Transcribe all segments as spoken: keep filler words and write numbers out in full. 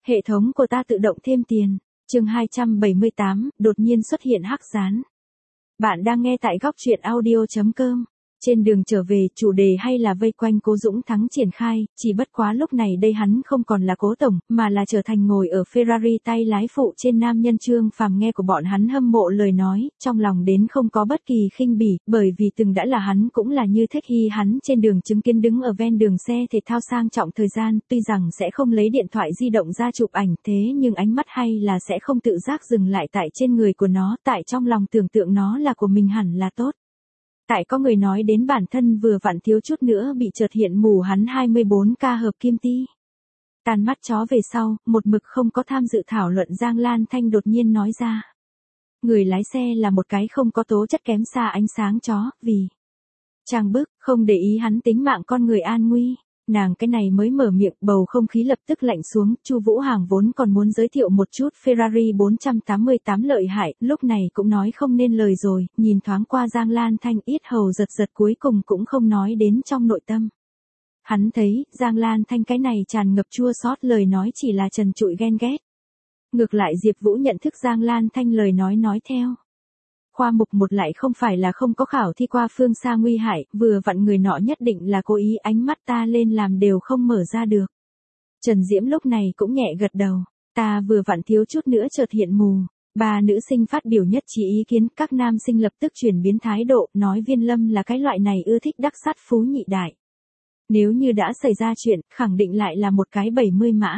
Hệ thống của ta tự động thêm tiền. Chương hai trăm bảy mươi tám, đột nhiên xuất hiện hắc gián. Bạn đang nghe tại góc truyện audio chấm com. Trên đường trở về, chủ đề hay là vây quanh Cố Dũng Thắng triển khai, chỉ bất quá lúc này đây hắn không còn là Cố tổng, mà là trở thành ngồi ở Ferrari tay lái phụ trên nam nhân. Trương Phàm nghe của bọn hắn hâm mộ lời nói, trong lòng đến không có bất kỳ khinh bỉ, bởi vì từng đã là hắn cũng là như thích hy hắn trên đường chứng kiến đứng ở ven đường xe thể thao sang trọng thời gian, tuy rằng sẽ không lấy điện thoại di động ra chụp ảnh, thế nhưng ánh mắt hay là sẽ không tự giác dừng lại tại trên người của nó, tại trong lòng tưởng tượng nó là của mình hẳn là tốt. Tại có người nói đến bản thân vừa vặn thiếu chút nữa bị chợt hiện mù hắn hai mươi bốn k hợp kim ti. Tàn mắt chó về sau, một mực không có tham dự thảo luận Giang Lan Thanh đột nhiên nói ra. Người lái xe là một cái không có tố chất kém xa ánh sáng chó, vì trang bức, không để ý hắn tính mạng con người an nguy. Nàng cái này mới mở miệng, bầu không khí lập tức lạnh xuống. Chu Vũ Hàng vốn còn muốn giới thiệu một chút Ferrari bốn trăm tám mươi tám lợi hại, lúc này cũng nói không nên lời rồi, nhìn thoáng qua Giang Lan Thanh yết hầu giật giật cuối cùng cũng không nói đến trong nội tâm. Hắn thấy, Giang Lan Thanh cái này tràn ngập chua xót lời nói chỉ là trần trụi ghen ghét. Ngược lại Diệp Vũ nhận thức Giang Lan Thanh lời nói nói theo. Khoa mục một lại không phải là không có khảo thi qua phương xa nguy hại, vừa vặn người nọ nhất định là cố ý, ánh mắt ta lên làm đều không mở ra được. Trần Diễm lúc này cũng nhẹ gật đầu, ta vừa vặn thiếu chút nữa chợt hiện mù. Ba nữ sinh phát biểu nhất trí ý kiến, các nam sinh lập tức chuyển biến thái độ, nói Viên Lâm là cái loại này ưa thích đắc sát phú nhị đại. Nếu như đã xảy ra chuyện, khẳng định lại là một cái bảy mươi mã.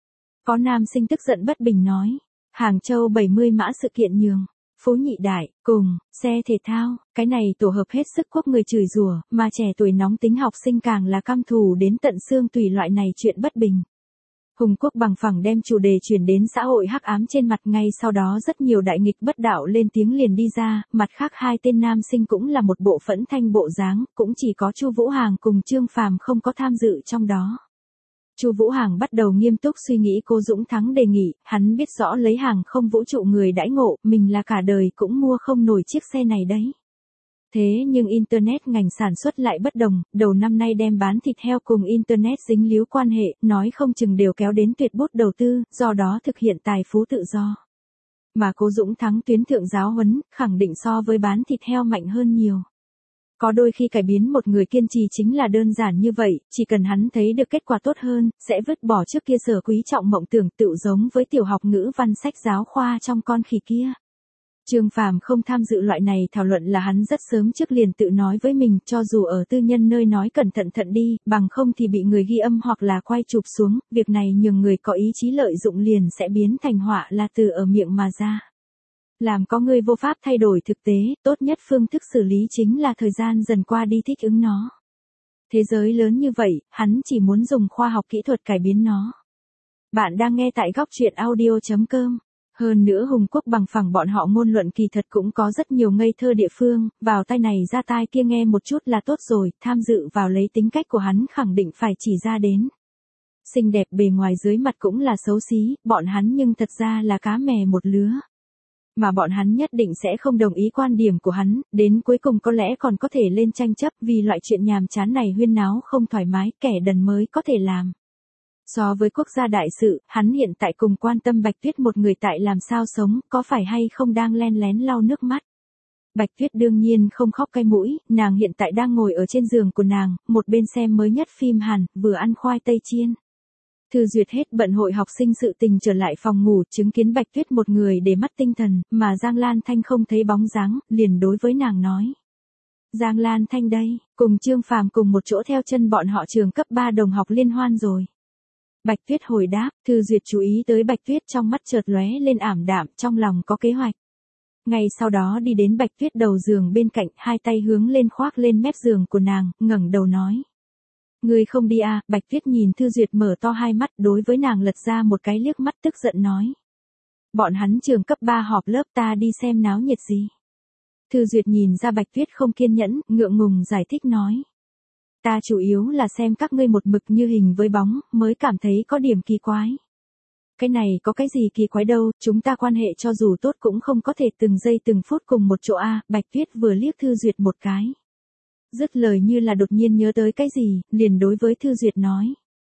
Có nam sinh tức giận bất bình nói, Hàng Châu bảy mươi mã sự kiện nhường. Phú nhị đại, cùng, xe thể thao, cái này tổ hợp hết sức quốc người chửi rủa, mà trẻ tuổi nóng tính học sinh càng là căm thù đến tận xương tùy loại này chuyện bất bình. Hùng Quốc bằng phẳng đem chủ đề chuyển đến xã hội hắc ám trên mặt, ngay sau đó rất nhiều đại nghịch bất đạo lên tiếng liền đi ra, mặt khác hai tên nam sinh cũng là một bộ phẫn thanh bộ dáng, cũng chỉ có Chu Vũ Hàng cùng Trương Phàm không có tham dự trong đó. Chu Vũ Hàng bắt đầu nghiêm túc suy nghĩ Cố Dũng Thắng đề nghị, hắn biết rõ lấy hàng không vũ trụ người đãi ngộ, mình là cả đời cũng mua không nổi chiếc xe này đấy. Thế nhưng Internet ngành sản xuất lại bất đồng, đầu năm nay đem bán thịt heo cùng Internet dính líu quan hệ, nói không chừng đều kéo đến tuyệt bút đầu tư, do đó thực hiện tài phú tự do. Mà Cố Dũng Thắng tuyến thượng giáo huấn, khẳng định so với bán thịt heo mạnh hơn nhiều. Có đôi khi cải biến một người kiên trì chính là đơn giản như vậy, chỉ cần hắn thấy được kết quả tốt hơn, sẽ vứt bỏ trước kia sở quý trọng mộng tưởng, tự giống với tiểu học ngữ văn sách giáo khoa trong con khỉ kia. Trương Phàm không tham dự loại này thảo luận là hắn rất sớm trước liền tự nói với mình, cho dù ở tư nhân nơi nói cẩn thận thận đi, bằng không thì bị người ghi âm hoặc là quay chụp xuống, việc này nhường người có ý chí lợi dụng liền sẽ biến thành họa là từ ở miệng mà ra. Làm có người vô pháp thay đổi thực tế, tốt nhất phương thức xử lý chính là thời gian dần qua đi thích ứng nó. Thế giới lớn như vậy, hắn chỉ muốn dùng khoa học kỹ thuật cải biến nó. Bạn đang nghe tại góc truyện audio chấm com. Hơn nữa Hùng Quốc bằng phẳng bọn họ ngôn luận kỳ thật cũng có rất nhiều ngây thơ địa phương, vào tai này ra tai kia nghe một chút là tốt rồi, tham dự vào lấy tính cách của hắn khẳng định phải chỉ ra đến. Xinh đẹp bề ngoài dưới mặt cũng là xấu xí, bọn hắn nhưng thật ra là cá mè một lứa. Mà bọn hắn nhất định sẽ không đồng ý quan điểm của hắn, đến cuối cùng có lẽ còn có thể lên tranh chấp vì loại chuyện nhàm chán này huyên náo không thoải mái, kẻ đần mới có thể làm. So với quốc gia đại sự, hắn hiện tại cùng quan tâm Bạch Tuyết một người tại làm sao sống, có phải hay không đang len lén lau nước mắt. Bạch Tuyết đương nhiên không khóc cay mũi, nàng hiện tại đang ngồi ở trên giường của nàng, một bên xem mới nhất phim Hàn, vừa ăn khoai tây chiên. Thư Duyệt hết bận hội học sinh sự tình trở lại phòng ngủ, chứng kiến Bạch Tuyết một người để mắt tinh thần, mà Giang Lan Thanh không thấy bóng dáng, liền đối với nàng nói. Giang Lan Thanh đây, cùng Trương Phàm cùng một chỗ theo chân bọn họ trường cấp ba đồng học liên hoan rồi. Bạch Tuyết hồi đáp, Thư Duyệt chú ý tới Bạch Tuyết trong mắt chợt lóe lên ảm đạm, trong lòng có kế hoạch. Ngay sau đó đi đến Bạch Tuyết đầu giường bên cạnh, hai tay hướng lên khoác lên mép giường của nàng, ngẩng đầu nói. Ngươi không đi à, Bạch Tuyết nhìn Thư Duyệt mở to hai mắt, đối với nàng lật ra một cái liếc mắt tức giận nói. Bọn hắn trường cấp ba họp lớp, ta đi xem náo nhiệt gì. Thư Duyệt nhìn ra Bạch Tuyết không kiên nhẫn, ngượng ngùng giải thích nói. Ta chủ yếu là xem các ngươi một mực như hình với bóng, mới cảm thấy có điểm kỳ quái. Cái này có cái gì kỳ quái đâu, chúng ta quan hệ cho dù tốt cũng không có thể từng giây từng phút cùng một chỗ à, Bạch Tuyết vừa liếc Thư Duyệt một cái. Dứt lời như là đột nhiên nhớ tới cái gì, liền đối với Thư Duyệt nói.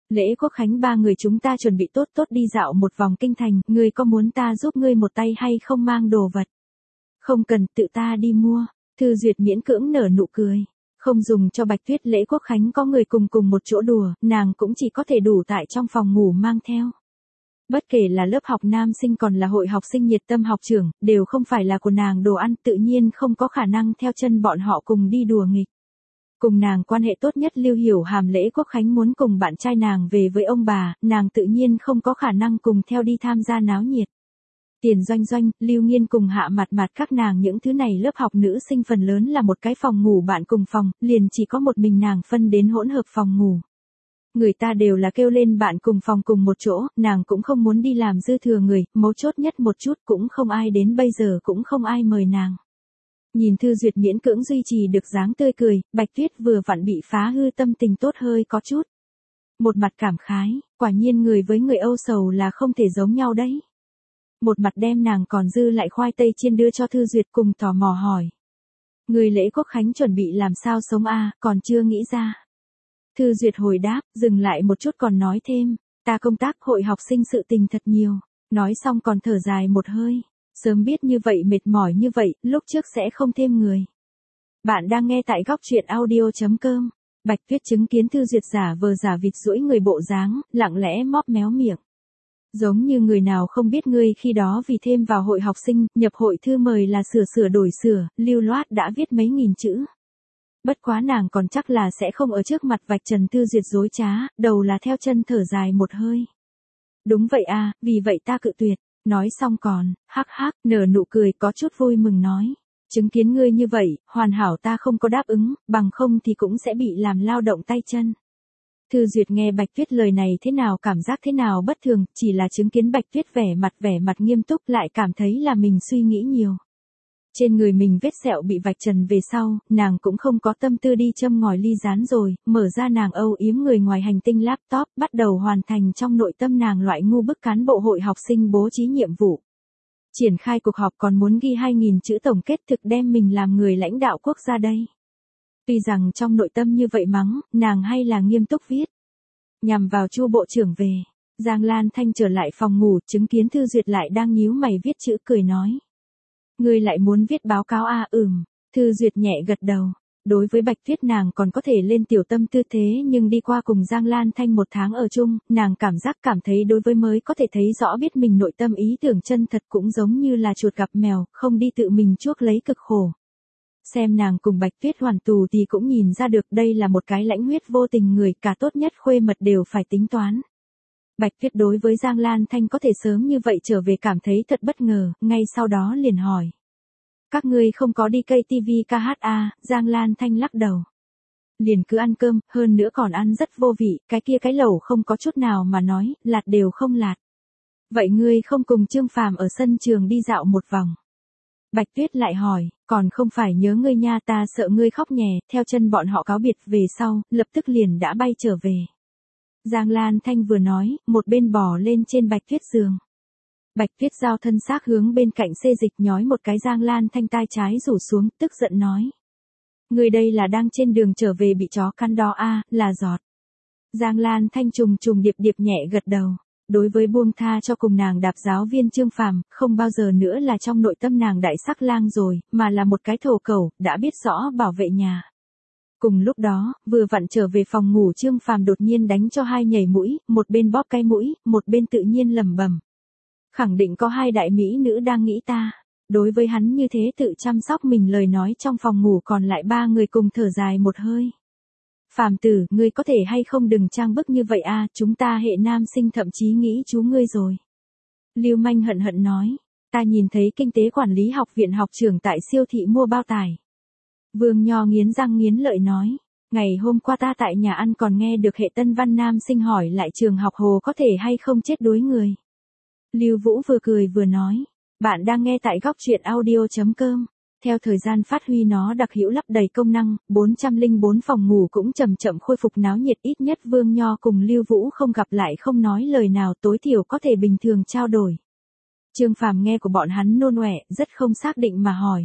Lễ Quốc Khánh ba người chúng ta chuẩn bị tốt tốt đi dạo một vòng kinh thành, ngươi có muốn ta giúp ngươi một tay hay không mang đồ vật? Không cần, tự ta đi mua. Thư Duyệt miễn cưỡng nở nụ cười. Không dùng cho Bạch Tuyết lễ Quốc Khánh có người cùng cùng một chỗ đùa, nàng cũng chỉ có thể đủ tại trong phòng ngủ mang theo. Bất kể là lớp học nam sinh còn là hội học sinh nhiệt tâm học trưởng, đều không phải là của nàng đồ ăn, tự nhiên không có khả năng theo chân bọn họ cùng đi đùa nghịch. Cùng nàng quan hệ tốt nhất Lưu Hiểu Hàm lễ Quốc Khánh muốn cùng bạn trai nàng về với ông bà, nàng tự nhiên không có khả năng cùng theo đi tham gia náo nhiệt. Tiền Doanh Doanh, Lưu Nghiên cùng Hạ Mặt Mặt các nàng những thứ này lớp học nữ sinh phần lớn là một cái phòng ngủ bạn cùng phòng, liền chỉ có một mình nàng phân đến hỗn hợp phòng ngủ. Người ta đều là kêu lên bạn cùng phòng cùng một chỗ, nàng cũng không muốn đi làm dư thừa người, mấu chốt nhất một chút cũng không ai đến bây giờ cũng không ai mời nàng. Nhìn Thư Duyệt miễn cưỡng duy trì được dáng tươi cười, Bạch Tuyết vừa vặn bị phá hư tâm tình tốt hơi có chút. Một mặt cảm khái, quả nhiên người với người âu sầu là không thể giống nhau đấy. Một mặt đem nàng còn dư lại khoai tây chiên đưa cho Thư Duyệt cùng tò mò hỏi. Người lễ Quốc Khánh chuẩn bị làm sao sống a, còn chưa nghĩ ra. Thư Duyệt hồi đáp, dừng lại một chút còn nói thêm, ta công tác hội học sinh sự tình thật nhiều. Nói xong còn thở dài một hơi. Sớm biết như vậy mệt mỏi như vậy, lúc trước sẽ không thêm người. Bạn đang nghe tại góc truyện audio chấm com. Bạch Tuyết chứng kiến Thư Duyệt giả vờ giả vịt duỗi người bộ dáng, lặng lẽ móp méo miệng. Giống như người nào không biết ngươi khi đó vì thêm vào hội học sinh, nhập hội thư mời là sửa sửa đổi sửa, lưu loát đã viết mấy nghìn chữ. Bất quá nàng còn chắc là sẽ không ở trước mặt vạch trần Thư Duyệt dối trá, đầu là theo chân thở dài một hơi. Đúng vậy à, vì vậy ta cự tuyệt. Nói xong còn, hắc hắc, nở nụ cười có chút vui mừng nói. Chứng kiến ngươi như vậy, hoàn hảo ta không có đáp ứng, bằng không thì cũng sẽ bị làm lao động tay chân. Thư Duyệt nghe Bạch Tuyết lời này thế nào cảm giác thế nào bất thường, chỉ là chứng kiến Bạch Tuyết vẻ mặt vẻ mặt nghiêm túc lại cảm thấy là mình suy nghĩ nhiều. Trên người mình vết sẹo bị vạch trần về sau, nàng cũng không có tâm tư đi châm ngòi ly rán rồi, mở ra nàng âu yếm người ngoài hành tinh laptop, bắt đầu hoàn thành trong nội tâm nàng loại ngu bức cán bộ hội học sinh bố trí nhiệm vụ. Triển khai cuộc họp còn muốn ghi hai nghìn chữ tổng kết thực đem mình làm người lãnh đạo quốc gia đây. Tuy rằng trong nội tâm như vậy mắng, nàng hay là nghiêm túc viết. Nhằm vào Chu bộ trưởng về, Giang Lan Thanh trở lại phòng ngủ, chứng kiến Thư Duyệt lại đang nhíu mày viết chữ cười nói. Ngươi lại muốn viết báo cáo à, ừm, Thư Duyệt nhẹ gật đầu. Đối với Bạch Tuyết nàng còn có thể lên tiểu tâm tư thế nhưng đi qua cùng Giang Lan Thanh một tháng ở chung, nàng cảm giác cảm thấy đối với mới có thể thấy rõ biết mình nội tâm ý tưởng chân thật cũng giống như là chuột gặp mèo, không đi tự mình chuốc lấy cực khổ. Xem nàng cùng Bạch Tuyết hoàn tù thì cũng nhìn ra được đây là một cái lãnh huyết vô tình người, cả tốt nhất khuê mật đều phải tính toán. Bạch Tuyết đối với Giang Lan Thanh có thể sớm như vậy trở về cảm thấy thật bất ngờ, ngay sau đó liền hỏi. Các ngươi không có đi cây ti vi ca hát à, Giang Lan Thanh lắc đầu. Liền cứ ăn cơm, hơn nữa còn ăn rất vô vị, cái kia cái lẩu không có chút nào mà nói, lạt đều không lạt. Vậy ngươi không cùng Trương Phàm ở sân trường đi dạo một vòng. Bạch Tuyết lại hỏi, còn không phải nhớ ngươi nha, ta sợ ngươi khóc nhè, theo chân bọn họ cáo biệt về sau, lập tức liền đã bay trở về. Giang Lan Thanh vừa nói, một bên bò lên trên Bạch Tuyết giường. Bạch Tuyết giao thân xác hướng bên cạnh xê dịch nhói một cái, Giang Lan Thanh tai trái rủ xuống, tức giận nói. Người đây là đang trên đường trở về bị chó căn đó a, là giọt. Giang Lan Thanh trùng trùng điệp điệp nhẹ gật đầu. Đối với buông tha cho cùng nàng đạp giáo viên Trương Phàm, không bao giờ nữa là trong nội tâm nàng đại sắc lang rồi, mà là một cái thổ cẩu, đã biết rõ bảo vệ nhà. Cùng lúc đó, vừa vặn trở về phòng ngủ Trương Phàm đột nhiên đánh cho hai nhảy mũi, một bên bóp cái mũi, một bên tự nhiên lẩm bẩm. Khẳng định có hai đại mỹ nữ đang nghĩ ta. Đối với hắn như thế tự chăm sóc mình lời nói trong phòng ngủ còn lại ba người cùng thở dài một hơi. Phàm tử, ngươi có thể hay không đừng trang bức như vậy a, chúng ta hệ nam sinh thậm chí nghĩ chú ngươi rồi. Lưu Manh hận hận nói, ta nhìn thấy kinh tế quản lý học viện học trưởng tại siêu thị mua bao tải. Vương Nho nghiến răng nghiến lợi nói, ngày hôm qua ta tại nhà ăn còn nghe được hệ tân văn nam sinh hỏi lại trường học Hồ có thể hay không chết đuối người. Lưu Vũ vừa cười vừa nói, bạn đang nghe tại góc truyện audio chấm com. Theo thời gian phát huy nó đặc hữu lắp đầy công năng, bốn trăm lẻ bốn phòng ngủ cũng chậm chậm khôi phục náo nhiệt, ít nhất Vương Nho cùng Lưu Vũ không gặp lại không nói lời nào, tối thiểu có thể bình thường trao đổi. Trương Phàm nghe của bọn hắn nôn ọe, rất không xác định mà hỏi.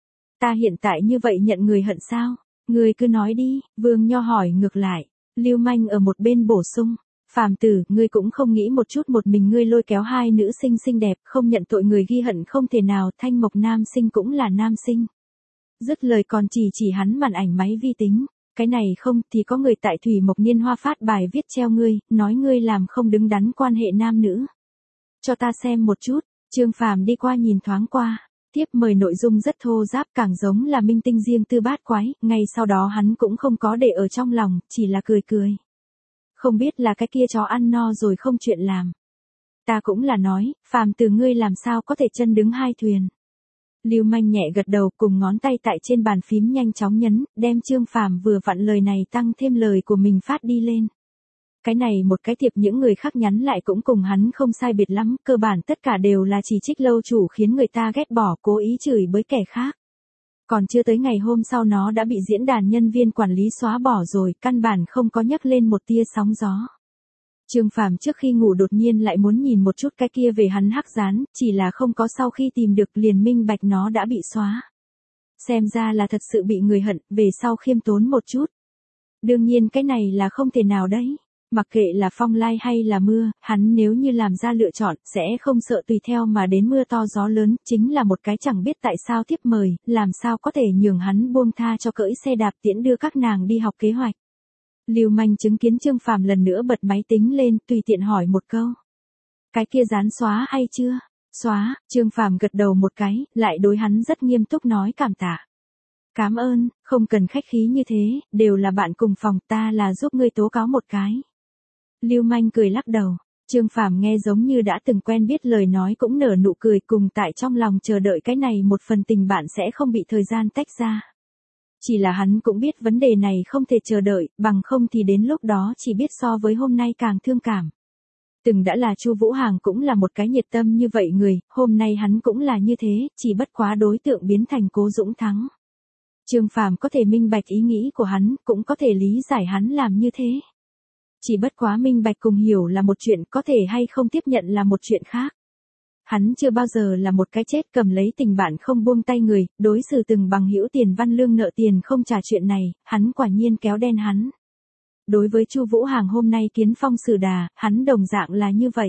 Ta hiện tại như vậy nhận người hận sao? Người cứ nói đi, Vương Nho hỏi ngược lại. Lưu Manh ở một bên bổ sung. Phàm tử, ngươi cũng không nghĩ một chút một mình ngươi lôi kéo hai nữ sinh xinh đẹp, không nhận tội người ghi hận không thể nào, Thanh Mộc nam sinh cũng là nam sinh. Dứt lời còn chỉ chỉ hắn màn ảnh máy vi tính, cái này không thì có người tại Thủy Mộc Niên Hoa phát bài viết treo ngươi, nói ngươi làm không đứng đắn quan hệ nam nữ. Cho ta xem một chút, Trương Phàm đi qua nhìn thoáng qua, tiếp mời nội dung rất thô ráp, càng giống là minh tinh riêng tư bát quái, ngay sau đó hắn cũng không có để ở trong lòng, chỉ là cười cười. Không biết là cái kia chó ăn no rồi không chuyện làm. Ta cũng là nói, Phàm từ ngươi làm sao có thể chân đứng hai thuyền. Lưu Manh nhẹ gật đầu, cùng ngón tay tại trên bàn phím nhanh chóng nhấn, đem Trương Phàm vừa vặn lời này tăng thêm lời của mình phát đi lên. Cái này một cái thiệp những người khác nhắn lại cũng cùng hắn không sai biệt lắm, cơ bản tất cả đều là chỉ trích lâu chủ khiến người ta ghét bỏ, cố ý chửi bới kẻ khác. Còn chưa tới ngày hôm sau nó đã bị diễn đàn nhân viên quản lý xóa bỏ rồi, căn bản không có nhắc lên một tia sóng gió. Trương Phàm trước khi ngủ đột nhiên lại muốn nhìn một chút cái kia về hắn hắc dán, chỉ là không có sau khi tìm được liền minh bạch nó đã bị xóa. Xem ra là thật sự bị người hận, về sau khiêm tốn một chút. Đương nhiên cái này là không thể nào đấy. Mặc kệ là phong lai hay là mưa, hắn nếu như làm ra lựa chọn, sẽ không sợ tùy theo mà đến mưa to gió lớn, chính là một cái chẳng biết tại sao tiếp mời, làm sao có thể nhường hắn buông tha cho cưỡi xe đạp tiễn đưa các nàng đi học kế hoạch. Lưu Manh chứng kiến Trương Phàm lần nữa bật máy tính lên, tùy tiện hỏi một câu. Cái kia dán xóa hay chưa? Xóa, Trương Phàm gật đầu một cái, lại đối hắn rất nghiêm túc nói cảm tạ. Cảm ơn, không cần khách khí như thế, đều là bạn cùng phòng, ta là giúp ngươi tố cáo một cái. Lưu Manh cười lắc đầu, Trương Phàm nghe giống như đã từng quen biết lời nói cũng nở nụ cười, cùng tại trong lòng chờ đợi cái này một phần tình bạn sẽ không bị thời gian tách ra. Chỉ là hắn cũng biết vấn đề này không thể chờ đợi, bằng không thì đến lúc đó chỉ biết so với hôm nay càng thương cảm. Từng đã là Chu Vũ Hàng cũng là một cái nhiệt tâm như vậy người, hôm nay hắn cũng là như thế, chỉ bất quá đối tượng biến thành Cố Dũng Thắng. Trương Phàm có thể minh bạch ý nghĩ của hắn, cũng có thể lý giải hắn làm như thế. Chỉ bất quá minh bạch cùng hiểu là một chuyện, có thể hay không tiếp nhận là một chuyện khác. Hắn chưa bao giờ là một cái chết cầm lấy tình bạn không buông tay người, đối xử từng bằng hữu tiền văn lương nợ tiền không trả chuyện này, hắn quả nhiên kéo đen hắn. Đối với Chu Vũ Hàng hôm nay kiến phong xử đà, hắn đồng dạng là như vậy.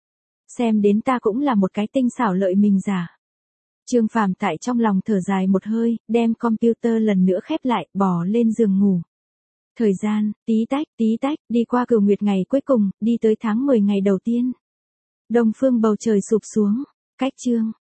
Xem đến ta cũng là một cái tinh xảo lợi mình giả. Trương Phàm tại trong lòng thở dài một hơi, đem computer lần nữa khép lại, bỏ lên giường ngủ. Thời gian, tí tách, tí tách, đi qua cửu nguyệt ngày cuối cùng, đi tới tháng mười ngày đầu tiên. Đông phương bầu trời sụp xuống, cách chương.